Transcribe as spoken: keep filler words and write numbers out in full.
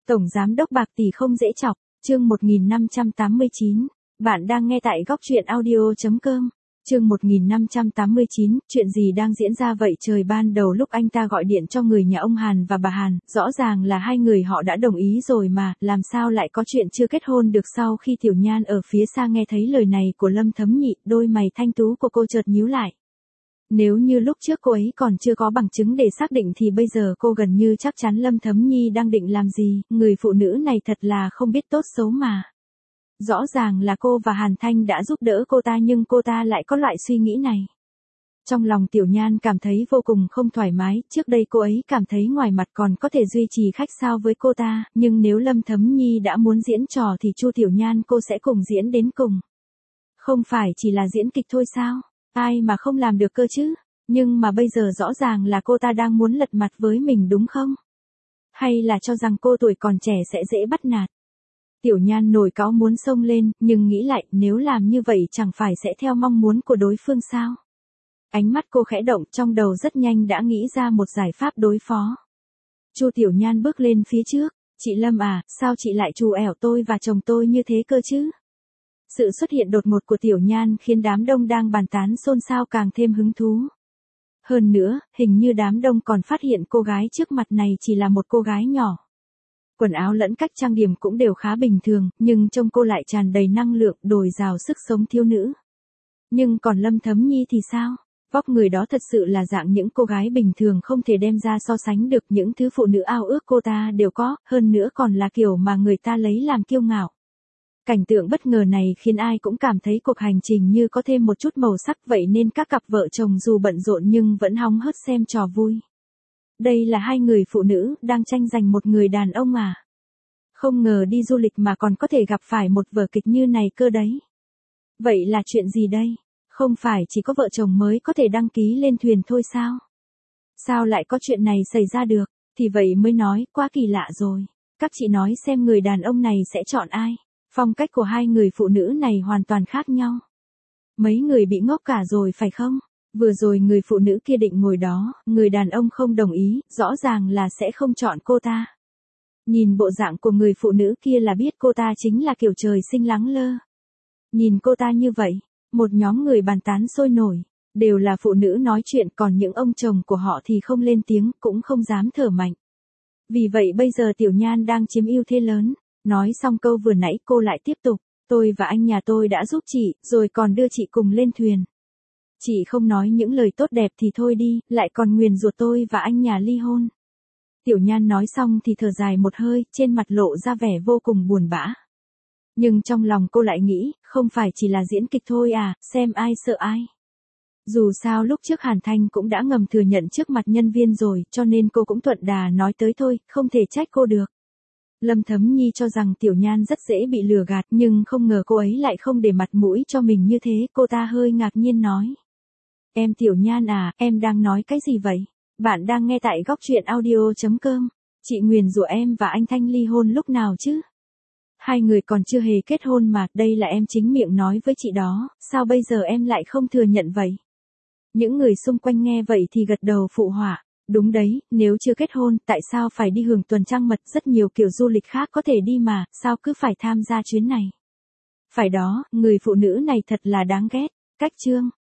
Tổng giám đốc bạc tỷ không dễ chọc, chương một nghìn năm trăm tám mươi chín. Bạn đang nghe tại góc truyện audio chấm com. Chương một nghìn năm trăm tám mươi chín, chuyện gì đang diễn ra vậy trời? Ban đầu lúc anh ta gọi điện cho người nhà ông Hàn và bà Hàn, rõ ràng là hai người họ đã đồng ý rồi mà, làm sao lại có chuyện chưa kết hôn được? Sau khi Tiểu Nhan ở phía xa nghe thấy lời này của Lâm Thấm Nhị, đôi mày thanh tú của cô chợt nhíu lại. Nếu như lúc trước cô ấy còn chưa có bằng chứng để xác định thì bây giờ cô gần như chắc chắn Lâm Thấm Nhi đang định làm gì, người phụ nữ này thật là không biết tốt xấu mà. Rõ ràng là cô và Hàn Thanh đã giúp đỡ cô ta nhưng cô ta lại có loại suy nghĩ này. Trong lòng Tiểu Nhan cảm thấy vô cùng không thoải mái, trước đây cô ấy cảm thấy ngoài mặt còn có thể duy trì khách sáo với cô ta, nhưng nếu Lâm Thấm Nhi đã muốn diễn trò thì Chu Tiểu Nhan cô sẽ cùng diễn đến cùng. Không phải chỉ là diễn kịch thôi sao? Ai mà không làm được cơ chứ? Nhưng mà bây giờ rõ ràng là cô ta đang muốn lật mặt với mình đúng không? Hay là cho rằng cô tuổi còn trẻ sẽ dễ bắt nạt? Tiểu Nhan nổi cáu muốn xông lên, nhưng nghĩ lại, nếu làm như vậy chẳng phải sẽ theo mong muốn của đối phương sao? Ánh mắt cô khẽ động, trong đầu rất nhanh đã nghĩ ra một giải pháp đối phó. Chu Tiểu Nhan bước lên phía trước, "Chị Lâm à, sao chị lại trù ẻo tôi và chồng tôi như thế cơ chứ?" Sự xuất hiện đột ngột của Tiểu Nhan khiến đám đông đang bàn tán xôn xao càng thêm hứng thú. Hơn nữa, hình như đám đông còn phát hiện cô gái trước mặt này chỉ là một cô gái nhỏ. Quần áo lẫn cách trang điểm cũng đều khá bình thường, nhưng trông cô lại tràn đầy năng lượng, dồi dào sức sống thiếu nữ. Nhưng còn Lâm Thấm Nhi thì sao? Vóc người đó thật sự là dạng những cô gái bình thường không thể đem ra so sánh được, những thứ phụ nữ ao ước cô ta đều có, hơn nữa còn là kiểu mà người ta lấy làm kiêu ngạo. Cảnh tượng bất ngờ này khiến ai cũng cảm thấy cuộc hành trình như có thêm một chút màu sắc, vậy nên các cặp vợ chồng dù bận rộn nhưng vẫn hóng hớt xem trò vui. Đây là hai người phụ nữ đang tranh giành một người đàn ông à? Không ngờ đi du lịch mà còn có thể gặp phải một vở kịch như này cơ đấy. Vậy là chuyện gì đây? Không phải chỉ có vợ chồng mới có thể đăng ký lên thuyền thôi sao? Sao lại có chuyện này xảy ra được? Thì vậy mới nói, quá kỳ lạ rồi. Các chị nói xem người đàn ông này sẽ chọn ai? Phong cách của hai người phụ nữ này hoàn toàn khác nhau. Mấy người bị ngốc cả rồi phải không? Vừa rồi người phụ nữ kia định ngồi đó, người đàn ông không đồng ý, rõ ràng là sẽ không chọn cô ta. Nhìn bộ dạng của người phụ nữ kia là biết cô ta chính là kiểu trời sinh lắng lơ. Nhìn cô ta như vậy, một nhóm người bàn tán sôi nổi, đều là phụ nữ nói chuyện, còn những ông chồng của họ thì không lên tiếng, cũng không dám thở mạnh. Vì vậy bây giờ Tiểu Nhan đang chiếm ưu thế lớn. Nói xong câu vừa nãy cô lại tiếp tục, "Tôi và anh nhà tôi đã giúp chị, rồi còn đưa chị cùng lên thuyền. Chị không nói những lời tốt đẹp thì thôi đi, lại còn nguyền rủa tôi và anh nhà ly hôn." Tiểu Nhan nói xong thì thở dài một hơi, trên mặt lộ ra vẻ vô cùng buồn bã. Nhưng trong lòng cô lại nghĩ, không phải chỉ là diễn kịch thôi à, xem ai sợ ai. Dù sao lúc trước Hàn Thanh cũng đã ngầm thừa nhận trước mặt nhân viên rồi, cho nên cô cũng thuận đà nói tới thôi, không thể trách cô được. Lâm Thấm Nhi cho rằng Tiểu Nhan rất dễ bị lừa gạt, nhưng không ngờ cô ấy lại không để mặt mũi cho mình như thế, cô ta hơi ngạc nhiên nói. "Em Tiểu Nhan à, em đang nói cái gì vậy? Bạn đang nghe tại góc truyện audio chấm com. Chị nguyền rủa em và anh Thanh ly hôn lúc nào chứ? Hai người còn chưa hề kết hôn mà, đây là em chính miệng nói với chị đó, sao bây giờ em lại không thừa nhận vậy?" Những người xung quanh nghe vậy thì gật đầu phụ họa. Đúng đấy, nếu chưa kết hôn, tại sao phải đi hưởng tuần trăng mật, rất nhiều kiểu du lịch khác có thể đi mà, sao cứ phải tham gia chuyến này? Phải đó, người phụ nữ này thật là đáng ghét. Cách chương